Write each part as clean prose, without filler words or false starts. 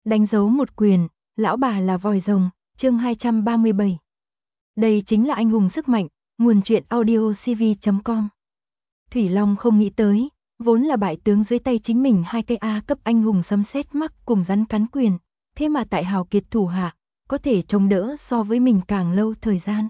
Đánh dấu một quyền, lão bà là vòi rồng, chương 237. Đây chính là anh hùng sức mạnh, nguồn truyện audio cv.com. Thủy Long không nghĩ tới, vốn là bại tướng dưới tay chính mình hai cây A cấp anh hùng sấm sét mắc cùng rắn cắn quyền, thế mà tại Hào Kiệt thủ hạ, có thể chống đỡ so với mình càng lâu thời gian.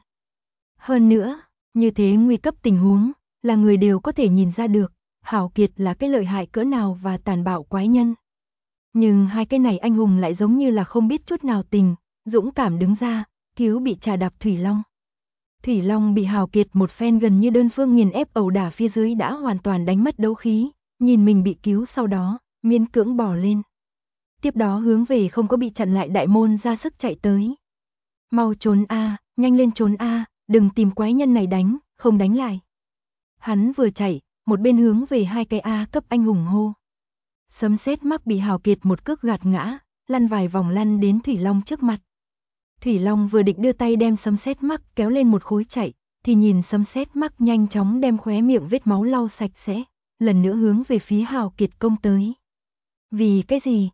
Hơn nữa, như thế nguy cấp tình huống, là người đều có thể nhìn ra được, Hào Kiệt là cái lợi hại cỡ nào và tàn bạo quái nhân. Nhưng hai cái này anh hùng lại giống như là không biết chút nào tình, dũng cảm đứng ra, cứu bị trà đạp Thủy Long. Thủy Long bị Hào Kiệt một phen gần như đơn phương nghiền ép ẩu đả phía dưới đã hoàn toàn đánh mất đấu khí, nhìn mình bị cứu sau đó, miễn cưỡng bò lên. Tiếp đó hướng về không có bị chặn lại đại môn ra sức chạy tới. Mau trốn a, nhanh lên trốn a, đừng tìm quái nhân này đánh, không đánh lại. Hắn vừa chạy, một bên hướng về hai cái A cấp anh hùng hô. Sấm sét mắc bị Hào Kiệt một cước gạt ngã, lăn vài vòng lăn đến Thủy Long trước mặt. Thủy Long vừa định đưa tay đem sấm sét mắc kéo lên một khối chạy, thì nhìn sấm sét mắc nhanh chóng đem khóe miệng vết máu lau sạch sẽ, lần nữa hướng về phía Hào Kiệt công tới. Vì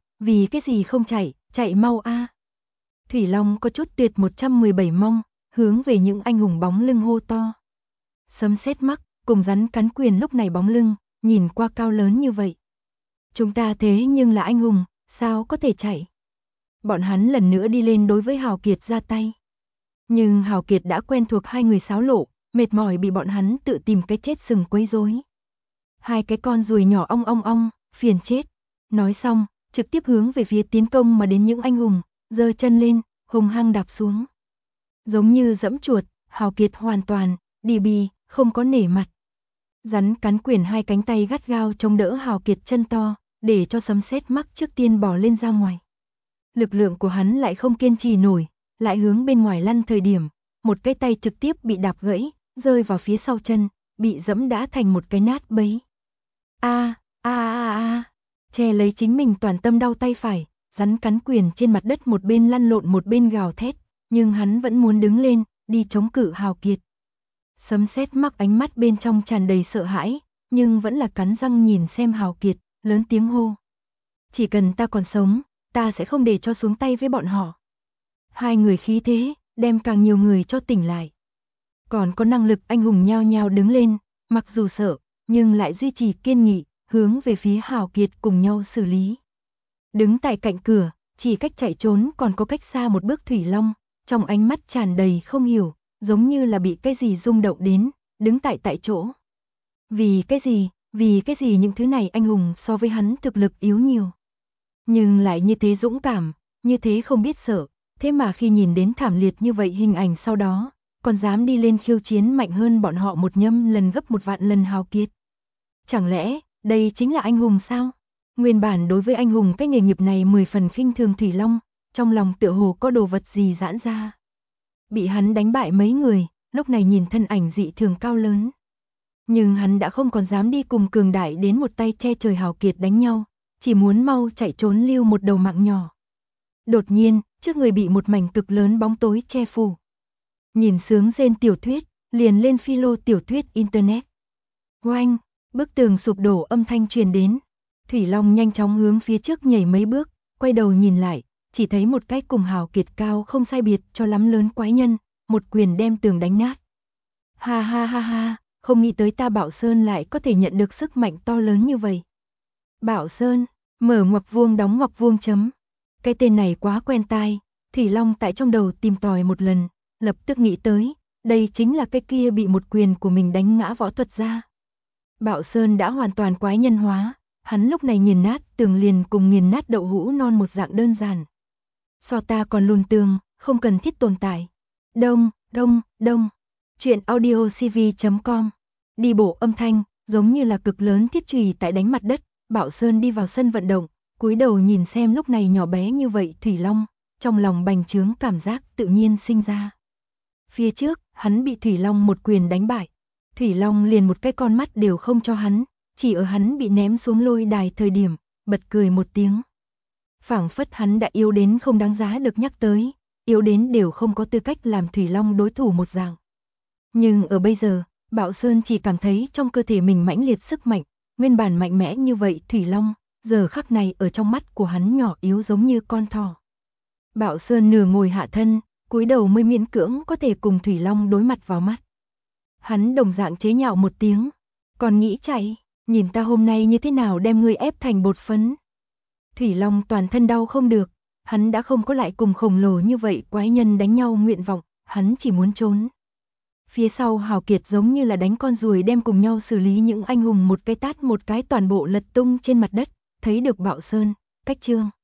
cái gì không chạy, chạy mau a. Thủy Long có chút tuyệt 117 mong, hướng về những anh hùng bóng lưng hô to. Sấm sét mắc cùng rắn cắn quyền lúc này bóng lưng, nhìn qua cao lớn như vậy. Chúng ta thế nhưng là anh hùng, sao có thể chạy? Bọn hắn lần nữa đi lên đối với Hào Kiệt ra tay. Nhưng Hào Kiệt đã quen thuộc hai người xáo lộ, mệt mỏi bị bọn hắn tự tìm cái chết sừng quấy rối. Hai cái con ruồi nhỏ ong, phiền chết. Nói xong, trực tiếp hướng về phía tiến công mà đến những anh hùng, giơ chân lên, hùng hăng đạp xuống. Giống như dẫm chuột, Hào Kiệt hoàn toàn, đi bì, không có nể mặt. Rắn cắn quyền hai cánh tay gắt gao chống đỡ Hào Kiệt chân to, để cho sấm sét mắc trước tiên bỏ lên ra ngoài. Lực lượng của hắn lại không kiên trì nổi, lại hướng bên ngoài lăn thời điểm, một cái tay trực tiếp bị đạp gãy, rơi vào phía sau chân, bị dẫm đã thành một cái nát bấy. Che lấy chính mình toàn tâm đau tay phải, rắn cắn quyền trên mặt đất một bên lăn lộn một bên gào thét, nhưng hắn vẫn muốn đứng lên, đi chống cự Hào Kiệt. Sấm sét mắc ánh mắt bên trong tràn đầy sợ hãi, nhưng vẫn là cắn răng nhìn xem Hào Kiệt, lớn tiếng hô. Chỉ cần ta còn sống, ta sẽ không để cho xuống tay với bọn họ. Hai người khí thế, đem càng nhiều người cho tỉnh lại. Còn có năng lực anh hùng nhao nhao đứng lên, mặc dù sợ, nhưng lại duy trì kiên nghị, hướng về phía Hào Kiệt cùng nhau xử lý. Đứng tại cạnh cửa, chỉ cách chạy trốn còn có cách xa một bước Thủy Long, trong ánh mắt tràn đầy không hiểu, giống như là bị cái gì rung động đến, đứng tại chỗ. Vì cái gì những thứ này anh hùng so với hắn thực lực yếu nhiều. Nhưng lại như thế dũng cảm, như thế không biết sợ, thế mà khi nhìn đến thảm liệt như vậy hình ảnh sau đó, còn dám đi lên khiêu chiến mạnh hơn bọn họ một nhâm lần gấp 1.000.000 lần Hào Kiệt. Chẳng lẽ, đây chính là anh hùng sao? Nguyên bản đối với anh hùng cái nghề nghiệp này 10 phần khinh thường Thủy Long, trong lòng tựa hồ có đồ vật gì giãn ra. Bị hắn đánh bại mấy người, lúc này nhìn thân ảnh dị thường cao lớn. Nhưng hắn đã không còn dám đi cùng cường đại đến một tay che trời Hào Kiệt đánh nhau, chỉ muốn mau chạy trốn lưu một đầu mạng nhỏ. Đột nhiên, trước người bị một mảnh cực lớn bóng tối che phủ. Nhìn sướng rên tiểu thuyết, liền lên philo tiểu thuyết internet. Oanh, bức tường sụp đổ âm thanh truyền đến. Thủy Long nhanh chóng hướng phía trước nhảy mấy bước, quay đầu nhìn lại, chỉ thấy một cái cùng Hào Kiệt cao không sai biệt cho lắm lớn quái nhân, một quyền đem tường đánh nát. Ha, không nghĩ tới ta Bảo Sơn lại có thể nhận được sức mạnh to lớn như vậy. Bảo Sơn, mở ngoặc vuông đóng ngoặc vuông chấm. Cái tên này quá quen tai, Thủy Long tại trong đầu tìm tòi một lần, lập tức nghĩ tới, đây chính là cái kia bị một quyền của mình đánh ngã võ thuật gia. Bảo Sơn đã hoàn toàn quái nhân hóa, hắn lúc này nghiền nát tường liền cùng nghiền nát đậu hũ non một dạng đơn giản. So ta còn lùn tường, không cần thiết tồn tại. Đông. Chuyện audio cv.com. Đi bộ âm thanh, giống như là cực lớn thiết chùy tại đánh mặt đất, Bảo Sơn đi vào sân vận động, cúi đầu nhìn xem lúc này nhỏ bé như vậy Thủy Long, trong lòng bành trướng cảm giác tự nhiên sinh ra. Phía trước, hắn bị Thủy Long một quyền đánh bại. Thủy Long liền một cái con mắt đều không cho hắn, chỉ ở hắn bị ném xuống lôi đài thời điểm, bật cười một tiếng. Phảng phất hắn đã yếu đến không đáng giá được nhắc tới, yếu đến đều không có tư cách làm Thủy Long đối thủ một dạng. Nhưng ở bây giờ, Bảo Sơn chỉ cảm thấy trong cơ thể mình mãnh liệt sức mạnh, nguyên bản mạnh mẽ như vậy Thủy Long, giờ khắc này ở trong mắt của hắn nhỏ yếu giống như con thỏ. Bạo Sơn nửa ngồi hạ thân, cúi đầu mới miễn cưỡng có thể cùng Thủy Long đối mặt vào mắt. Hắn đồng dạng chế nhạo một tiếng, còn nghĩ chạy, nhìn ta hôm nay như thế nào đem ngươi ép thành bột phấn. Thủy Long toàn thân đau không được, hắn đã không có lại cùng khổng lồ như vậy quái nhân đánh nhau nguyện vọng, hắn chỉ muốn trốn. Phía sau Hào Kiệt giống như là đánh con ruồi đem cùng nhau xử lý những anh hùng một cái tát một cái toàn bộ lật tung trên mặt đất, thấy được Bạo Sơn, Cách Trương.